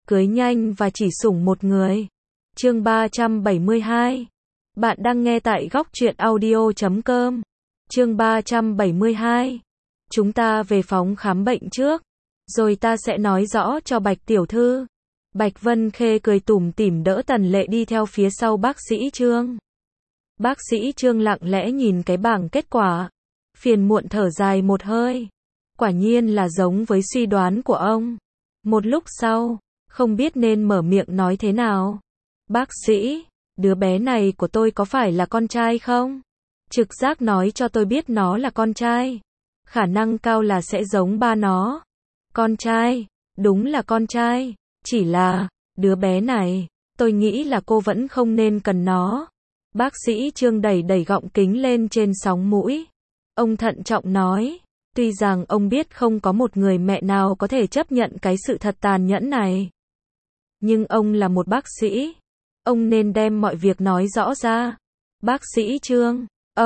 cưới nhanh và chỉ sủng một người. Chương 372. Bạn đang nghe tại góc truyện audio.com. Chương 372. Chúng ta về phòng khám bệnh trước, rồi ta sẽ nói rõ cho Bạch tiểu thư. Bạch Vân Khê cười tủm tỉm đỡ Tần Lệ đi theo phía sau bác sĩ Trương. Bác sĩ Trương lặng lẽ nhìn cái bảng kết quả, phiền muộn thở dài một hơi. Quả nhiên là giống với suy đoán của ông. Một lúc sau, không biết nên mở miệng nói thế nào. Bác sĩ, đứa bé này của tôi có phải là con trai không? Trực giác nói cho tôi biết nó là con trai. Khả năng cao là sẽ giống ba nó. Con trai, đúng là con trai. Chỉ là, đứa bé này, tôi nghĩ là cô vẫn không nên cần nó. Bác sĩ Trương đẩy đẩy gọng kính lên trên sóng mũi. Ông thận trọng nói, tuy rằng ông biết không có một người mẹ nào có thể chấp nhận cái sự thật tàn nhẫn này. Nhưng ông là một bác sĩ. Ông nên đem mọi việc nói rõ ra. Bác sĩ Trương,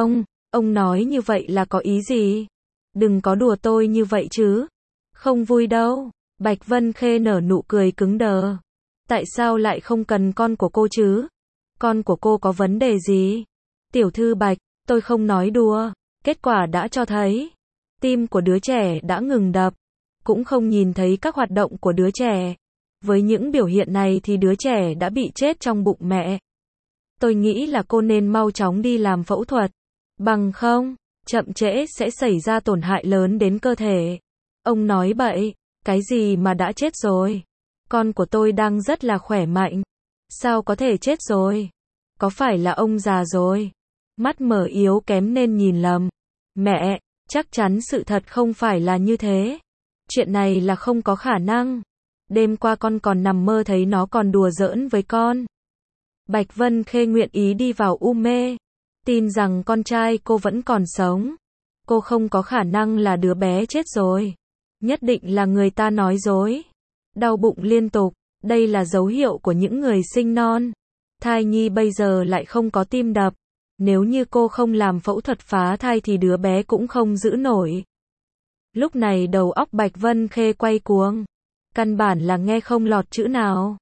ông nói như vậy là có ý gì? Đừng có đùa tôi như vậy chứ. Không vui đâu. Bạch Vân Khê nở nụ cười cứng đờ. Tại sao lại không cần con của cô chứ? Con của cô có vấn đề gì? Tiểu thư Bạch, tôi không nói đùa. Kết quả đã cho thấy. Tim của đứa trẻ đã ngừng đập. Cũng không nhìn thấy các hoạt động của đứa trẻ. Với những biểu hiện này thì đứa trẻ đã bị chết trong bụng mẹ. Tôi nghĩ là cô nên mau chóng đi làm phẫu thuật. Bằng không, chậm trễ sẽ xảy ra tổn hại lớn đến cơ thể. Ông nói bậy, cái gì mà đã chết rồi? Con của tôi đang rất là khỏe mạnh. Sao có thể chết rồi? Có phải là ông già rồi? Mắt mở yếu kém nên nhìn lầm. Mẹ, chắc chắn sự thật không phải là như thế. Chuyện này là không có khả năng. Đêm qua con còn nằm mơ thấy nó còn đùa giỡn với con. Bạch Vân Khê nguyện ý đi vào u mê. Tin rằng con trai cô vẫn còn sống. Cô không có khả năng là đứa bé chết rồi. Nhất định là người ta nói dối. Đau bụng liên tục. Đây là dấu hiệu của những người sinh non. Thai nhi bây giờ lại không có tim đập. Nếu như cô không làm phẫu thuật phá thai thì đứa bé cũng không giữ nổi. Lúc này đầu óc Bạch Vân Khê quay cuồng. Căn bản là nghe không lọt chữ nào.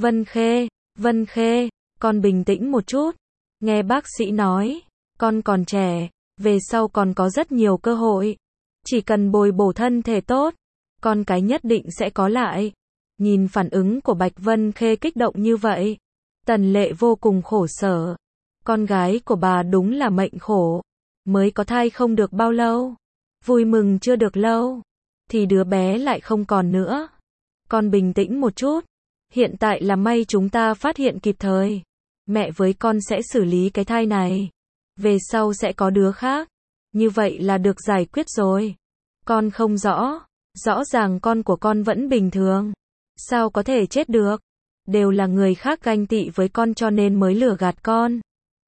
Vân Khê, con bình tĩnh một chút. Nghe bác sĩ nói, con còn trẻ, về sau còn có rất nhiều cơ hội. Chỉ cần bồi bổ thân thể tốt, con cái nhất định sẽ có lại. Nhìn phản ứng của Bạch Vân Khê kích động như vậy, Tần Lệ vô cùng khổ sở. Con gái của bà đúng là mệnh khổ. Mới có thai không được bao lâu. Vui mừng chưa được lâu. Thì đứa bé lại không còn nữa. Con bình tĩnh một chút. Hiện tại là may chúng ta phát hiện kịp thời. Mẹ với con sẽ xử lý cái thai này. Về sau sẽ có đứa khác. Như vậy là được giải quyết rồi. Con không rõ. Rõ ràng con của con vẫn bình thường. Sao có thể chết được? Đều là người khác ganh tị với con cho nên mới lừa gạt con.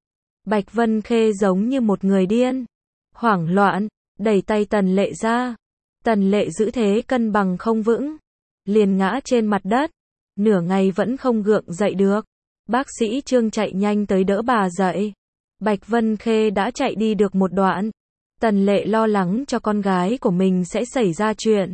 Bạch Vân Khê giống như một người điên. Hoảng loạn, đẩy tay Tần Lệ ra. Tần Lệ giữ thế cân bằng không vững. Liền ngã trên mặt đất. Nửa ngày vẫn không gượng dậy được. Bác sĩ Trương chạy nhanh tới đỡ bà dậy. Bạch Vân Khê đã chạy đi được một đoạn. Tần Lệ lo lắng cho con gái của mình sẽ xảy ra chuyện.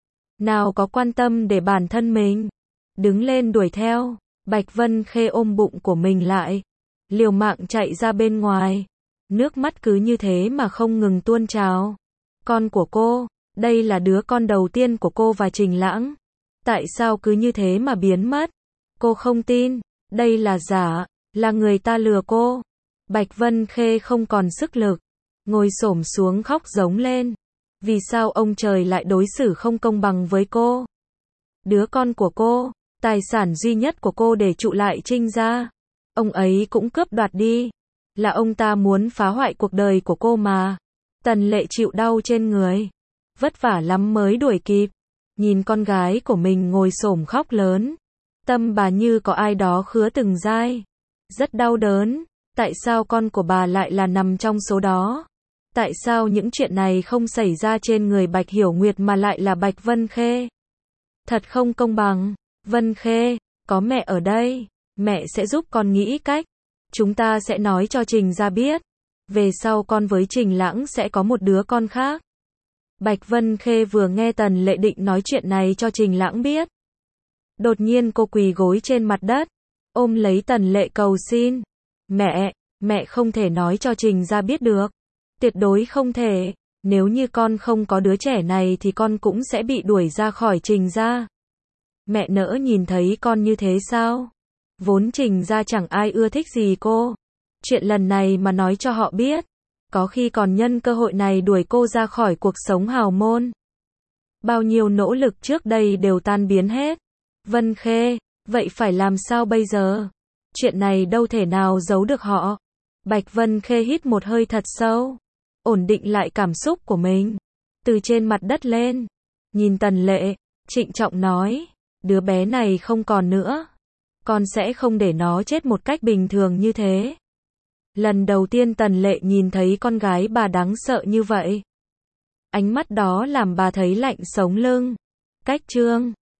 Nào có quan tâm để bản thân mình. Đứng lên đuổi theo. Bạch Vân Khê ôm bụng của mình lại. Liều mạng chạy ra bên ngoài. Nước mắt cứ như thế mà không ngừng tuôn trào. Con của cô, đây là đứa con đầu tiên của cô và Trình Lãng. Tại sao cứ như thế mà biến mất? Cô không tin, đây là giả, là người ta lừa cô. Bạch Vân Khê không còn sức lực, ngồi xổm xuống khóc giống lên. Vì sao ông trời lại đối xử không công bằng với cô? Đứa con của cô, tài sản duy nhất của cô để trụ lại Trinh gia. Ông ấy cũng cướp đoạt đi. Là ông ta muốn phá hoại cuộc đời của cô mà. Tần Lệ chịu đau trên người. Vất vả lắm mới đuổi kịp. Nhìn con gái của mình ngồi xổm khóc lớn. Tâm bà như có ai đó khứa từng dai. Rất đau đớn. Tại sao con của bà lại là nằm trong số đó? Tại sao những chuyện này không xảy ra trên người Bạch Hiểu Nguyệt mà lại là Bạch Vân Khê? Thật không công bằng. Vân Khê, có mẹ ở đây. Mẹ sẽ giúp con nghĩ cách. Chúng ta sẽ nói cho Trình gia biết. Về sau con với Trình Lãng sẽ có một đứa con khác. Bạch Vân Khê vừa nghe Tần Lệ định nói chuyện này cho Trình Lãng biết. Đột nhiên cô quỳ gối trên mặt đất, ôm lấy Tần Lệ cầu xin. Mẹ không thể nói cho Trình Gia biết được. Tuyệt đối không thể. Nếu như con không có đứa trẻ này thì con cũng sẽ bị đuổi ra khỏi Trình Gia. Mẹ nỡ nhìn thấy con như thế sao? Vốn Trình Gia chẳng ai ưa thích gì cô. Chuyện lần này mà nói cho họ biết, có khi còn nhân cơ hội này đuổi cô ra khỏi cuộc sống hào môn. Bao nhiêu nỗ lực trước đây đều tan biến hết. Vân Khê, vậy phải làm sao bây giờ? Chuyện này đâu thể nào giấu được họ. Bạch Vân Khê hít một hơi thật sâu, ổn định lại cảm xúc của mình. Từ trên mặt đất lên, nhìn Tần Lệ, trịnh trọng nói, đứa bé này không còn nữa. Con sẽ không để nó chết một cách bình thường như thế. Lần đầu tiên Tần Lệ nhìn thấy con gái bà đáng sợ như vậy. Ánh mắt đó làm bà thấy lạnh sống lưng. Cách chương